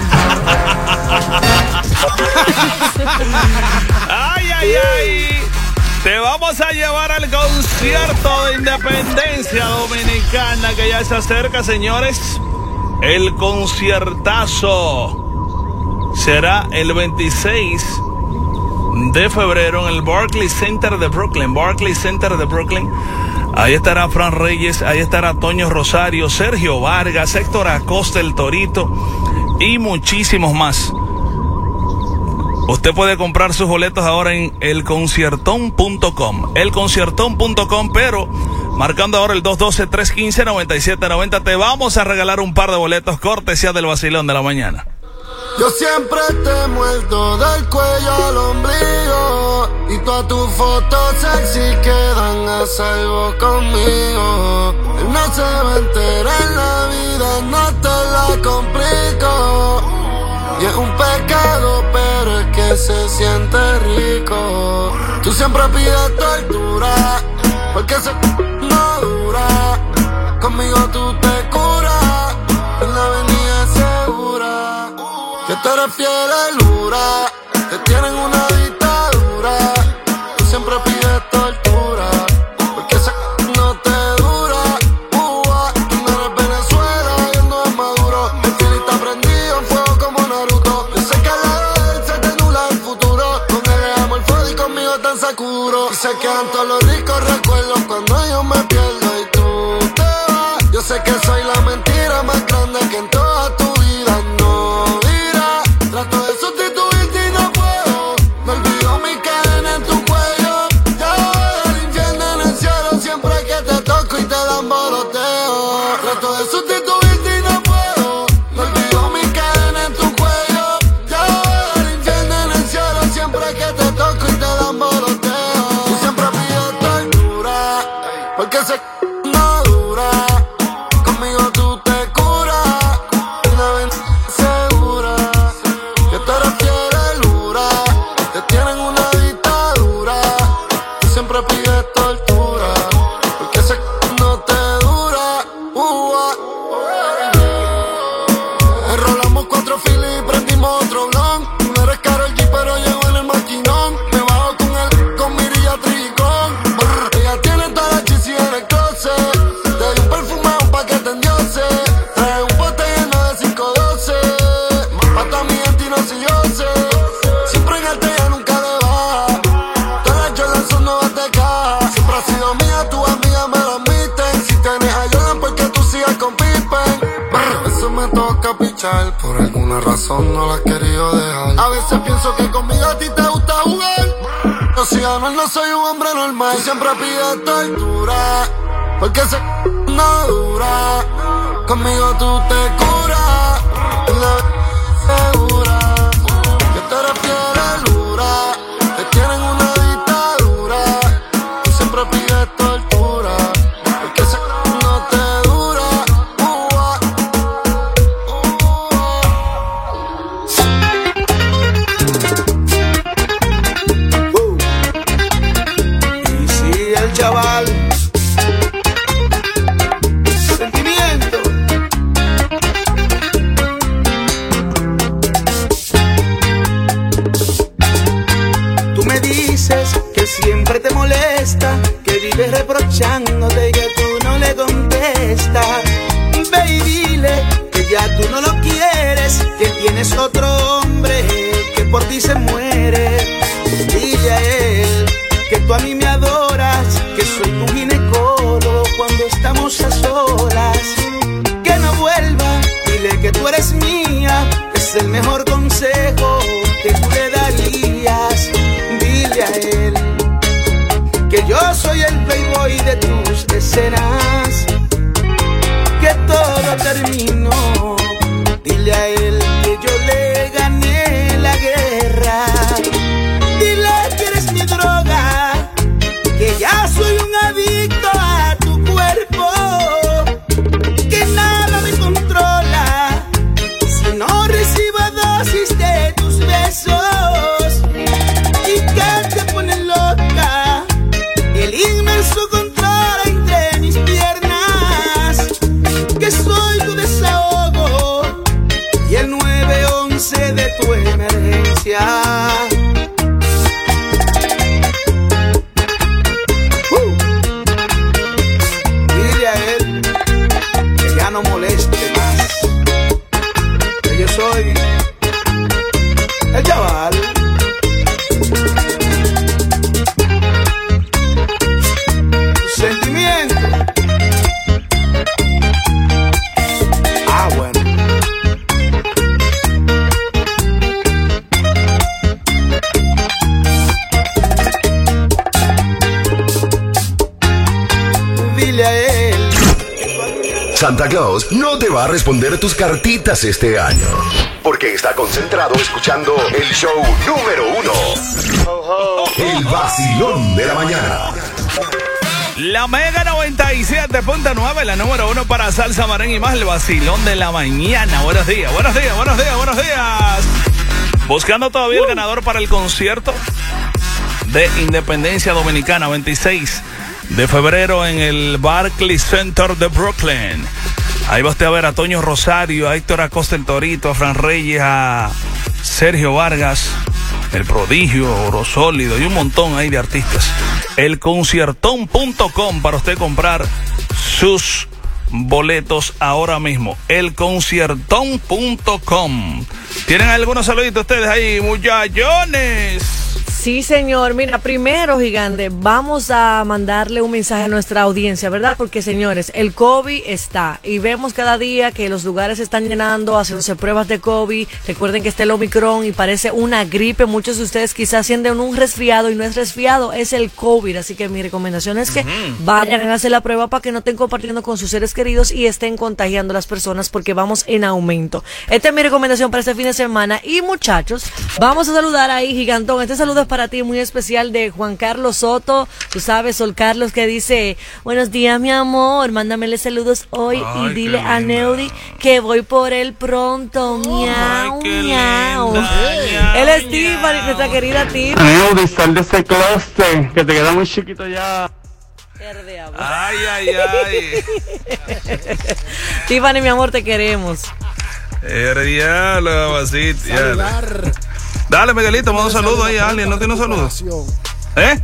Ay, ay, ay. Te vamos a llevar al concierto de Independencia Dominicana que ya se acerca, señores. El conciertazo será el veintiséis de febrero en el Barclays Center de Brooklyn. Barclays Center de Brooklyn. Ahí estará Fran Reyes, ahí estará Toño Rosario, Sergio Vargas, Héctor Acosta, el Torito y muchísimos más. Usted puede comprar sus boletos ahora en el conciertón punto com. el conciertón punto com, pero marcando ahora el dos uno dos, tres uno cinco, nueve siete nueve cero, te vamos a regalar un par de boletos cortesía del vacilón de la mañana. Yo siempre te muerdo del cuello al ombligo y todas tus fotos sexy quedan a salvo conmigo. Él no se va a enterar en la vida, no te la complico. Y es un pecado, pero es que se siente rico. Tú siempre pides tortura, porque se no dura. Conmigo tú te curas, en la avenida es segura. Que tú eres fiel y dura, te tienen una dictadura. Tú siempre pides tortura, porque esa no te dura. Uh, se quedan todos los ricos recuerdos cuando yo me pierdo y tú te vas. Yo sé que soy la mentira más grande que en toda tu vida no dirás. Trato de sustituirte y no puedo. Me olvido mi cadena en tu cuello. Ya veo el infierno en el cielo siempre que te toco y te dan boroteo. Trato de sustituirte y no puedo. Me olvido mi cadena en tu cuello. Ya veo el infierno en el cielo siempre que te toco y te dan boroteo. Tú siempre pides tortura porque sé que no dura. Conmigo tú te curas. Una vez segura que tú eres fiel dura. Te tienen una dictadura. Tú siempre pides tortura porque sé que no te dura. Uh, ah. Enrolamos cuatro filas y prendimos otro blon. No eres Karol G pero llego en el maquinón. Me bajo con él, con Mirilla Tricón. Brr, ella tiene toda la chis en el closet. Te doy un perfume, un paquete en diose. Trae un bote lleno de cinco doce. Mata a mi gente y no si yo sé. Siempre en alta, ella nunca le baja. Todas las Jordan son nuevas de caja. Siempre ha sido mía, tu amiga me lo admiten. Si tienes a Jordan, porque tú sigas con Pippen. Brr, a veces me toca pichar. Por alguna razón no la he querido dejar. A veces pienso que conmigo a ti te gusta jugar. No, si gano, no soy un hombre normal. Tú siempre pides tortura porque sé que no dura. Conmigo tú te curas. Una vez segura que tú eres fiel dura. Te tienen una dictadura. Tú siempre pides tortura porque sé que no te dura. Uh, ah. Y si el chaval sentimiento tú me dices que siempre te molesta, que vives reprochándote y que tú no le contestas. Ve y dile que ya tú no lo quieres, que tienes otro hombre que por ti se muere. Dile a él que tú a mí me adoras, que soy tu ginecólogo cuando estamos a solas. Que no vuelva, dile que tú eres mía, es el mejor consejo que tú le darías. Dile a él que yo soy el playboy de tus escenas, que todo terminó. Dile a él que yo le gané la guerra. Dile que eres mi droga, que ya soy un adicto a tu cuerpo, que nada me controla si no recibo dosis de tus besos, y que te pone loca el inmenso control entre mis piernas, que soy tu desahogo y el nueve once de tu emergencia. Uh. Dile a él que ya no moleste más, que yo soy el chaval. Tu sentimiento. Ah, bueno. Dile a él. Santa Claus no te va a responder tus cartitas este año, porque está concentrado escuchando el show número uno, el vacilón de la mañana. La Mega noventa y siete punto nueve, la número uno para salsa, merengue y más, el vacilón de la mañana. Buenos días, buenos días, buenos días, buenos días. Buscando todavía el ganador para el concierto de Independencia Dominicana, veintiséis de febrero en el Barclays Center de Brooklyn. Ahí va usted a ver a Toño Rosario, a Héctor Acosta el Torito, a Fran Reyes, a Sergio Vargas, El Prodigio, Oro Sólido y un montón ahí de artistas. El conciertón punto com para usted comprar sus boletos ahora mismo. El conciertón punto com. ¿Tienen algunos saluditos ustedes ahí, muchachones? Sí, señor. Mira, primero, gigante, vamos a mandarle un mensaje a nuestra audiencia, ¿verdad? Porque, señores, el COVID está y vemos cada día que los lugares se están llenando, haciéndose pruebas de COVID. Recuerden que está el Omicron y parece una gripe. Muchos de ustedes quizás sienten un resfriado y no es resfriado, es el COVID. Así que mi recomendación es que uh-huh. vayan a hacer la prueba para que no estén compartiendo con sus seres queridos y estén contagiando a las personas porque vamos en aumento. Esta es mi recomendación para este fin de semana. Y muchachos, vamos a saludar ahí, gigantón. Este saludo es para ti, muy especial, de Juan Carlos Soto. Tú sabes, Sol Carlos, que dice: buenos días, mi amor, mándamele saludos hoy. Ay, y dile a Neudi que voy por él pronto. Miau, Ay, miau. linda, Él es Tiffany, nuestra querida Tiffany. Neudi, sal de ese closet, que te queda muy chiquito ya. Ay, ay, ay. Tiffany, mi amor, te queremos. El diablo, así. Dale, Miguelito, manda un saludo ahí a alguien. ¿No tiene un saludo? ¿Eh?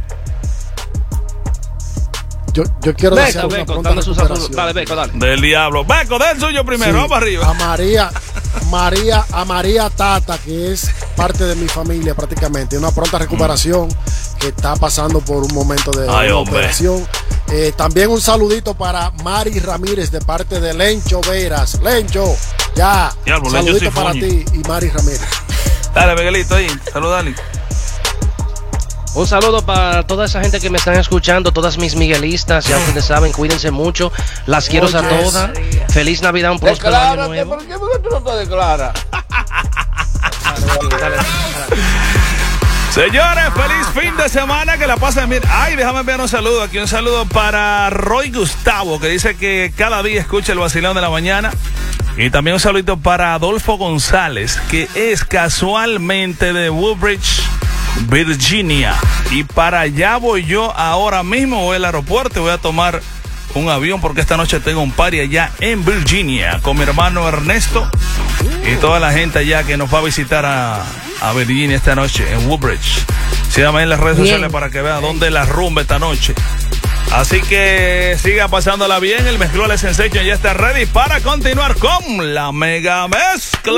Yo, yo quiero Beco, decir una Beco, pronta dale su recuperación. saludo. Dale, Beco, dale. Del diablo. Beco, del suyo primero. Sí, Vamos arriba. A María, María, a María Tata, que es parte de mi familia prácticamente. Una pronta recuperación, que está pasando por un momento de Ay, una hombre. operación. Eh, también un saludito para Mari Ramírez de parte de Lencho Veras. Lencho, ya. Diablo, saludito Lencho para Cifuño. ti y Mari Ramírez. Dale, Miguelito, ahí. Saludale. Un saludo para toda esa gente que me están escuchando, todas mis miguelistas, ya ustedes saben, cuídense mucho, las quiero Oye, a todas. Feliz Navidad, un próspero año nuevo. ¿Por qué tú no te declaras? Señores, feliz fin de semana, que la pasen bien. Ay, déjame enviar un saludo aquí, un saludo para Roy Gustavo, que dice que cada día escucha el vacilón de la mañana. Y también un saludito para Adolfo González, que es casualmente de Woodbridge, Virginia. Y para allá voy yo ahora mismo, voy al aeropuerto y voy a tomar un avión porque esta noche tengo un party allá en Virginia con mi hermano Ernesto y toda la gente allá que nos va a visitar a, a Virginia esta noche en Woodbridge. Síganme en las redes Bien. sociales para que vean dónde la rumba esta noche. Así que siga pasándola bien. El Mezclole Sensation ya está ready para continuar con la mega mezcla.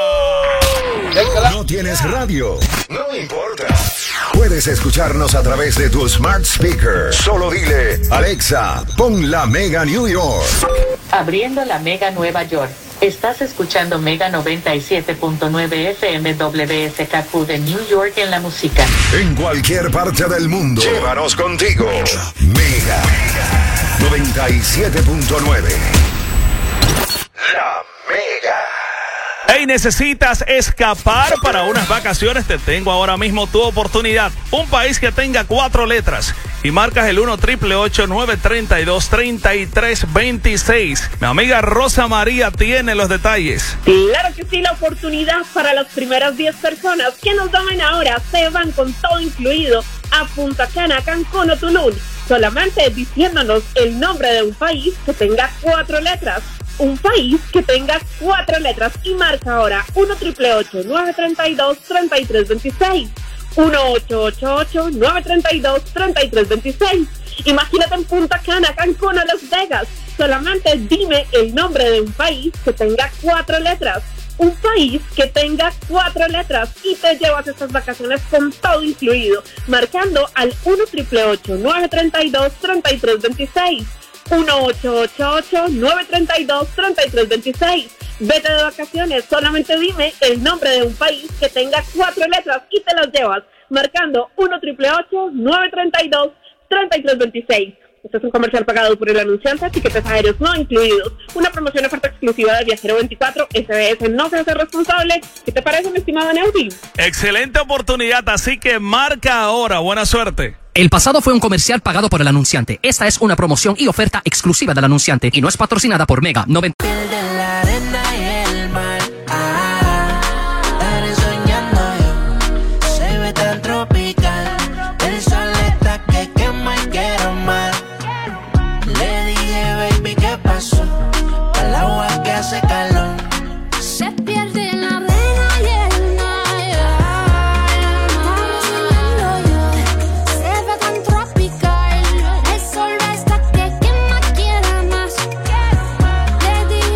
¿No tienes radio? No importa. Puedes escucharnos a través de tu smart speaker. Solo dile: Alexa, pon la Mega New York. Abriendo la Mega Nueva York. Estás escuchando Mega noventa y siete punto nueve F M W S K Q de New York en la música. En cualquier parte del mundo. Llévanos contigo. Mega noventa y siete punto nueve. La Mega. Hey, ¿necesitas escapar para unas vacaciones? Te tengo ahora mismo tu oportunidad. Un país que tenga cuatro letras. Y marcas el uno, ocho ocho ocho, nueve tres dos, tres tres dos seis. Mi amiga Rosa María tiene los detalles. Claro que sí, la oportunidad para las primeras diez personas que nos llamen ahora se van con todo incluido a Punta Cana, Cancún o Tulum. Solamente diciéndonos el nombre de un país que tenga cuatro letras. Un país que tenga cuatro letras y marca ahora uno, ocho ocho ocho, nueve tres dos, tres tres dos seis. uno, ocho ocho ocho, nueve tres dos, tres tres dos seis. Imagínate en Punta Cana, Cancún o Las Vegas. Solamente dime el nombre de un país que tenga cuatro letras. Un país que tenga cuatro letras y te llevas estas vacaciones con todo incluido, marcando al uno, ocho ocho ocho, nueve tres dos, tres tres dos seis. uno, ocho ocho ocho, nueve tres dos, tres tres dos seis. Vete de vacaciones, solamente dime el nombre de un país que tenga cuatro letras y te las llevas, marcando uno, ocho ocho ocho, nueve tres dos, tres tres dos seis. Este es un comercial pagado por el anunciante, tiquetes aéreos no incluidos. Una promoción oferta exclusiva de Viajero veinticuatro. S B S no se hace responsable. ¿Qué te parece, mi estimado Neudi? Excelente oportunidad, así que marca ahora. Buena suerte. El pasado fue un comercial pagado por el anunciante. Esta es una promoción y oferta exclusiva del anunciante y no es patrocinada por Mega noventa. La arena y el mar, ah, estaré soñando yo. Se ve tan tropical, el sol está que quema y quiero más. Le dije, baby, ¿qué pasó? Al agua que hace calor. Se pierde en la arena y el mar. Estamos soñando yo. Se ve tan tropical, el sol está que quema, quiera más. Le dije,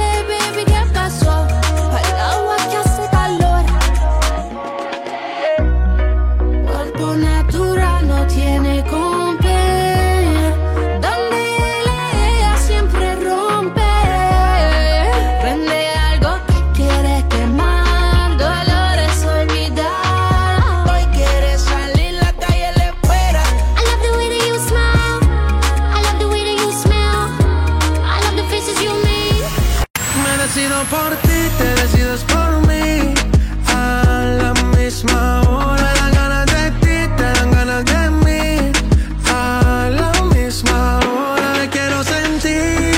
decido por ti, te decides por mí. A la misma hora. Me dan ganas de ti, te dan ganas de mí. A la misma hora me quiero sentir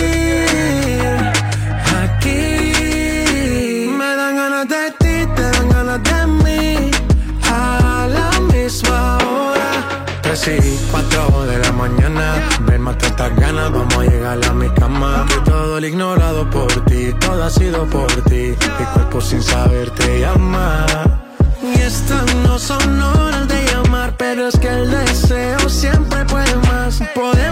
aquí. Me dan ganas de ti, te dan ganas de mí. A la misma hora. Tres y cuatro de la mañana. Ven, mata estas ganas, vamos a llegar a mi cama. Que todo el ignorado por ti, todo ha sido por ti. Mi cuerpo sin saber te llama. Y estas no son horas de llamar, pero es que el deseo siempre puede más. Podemos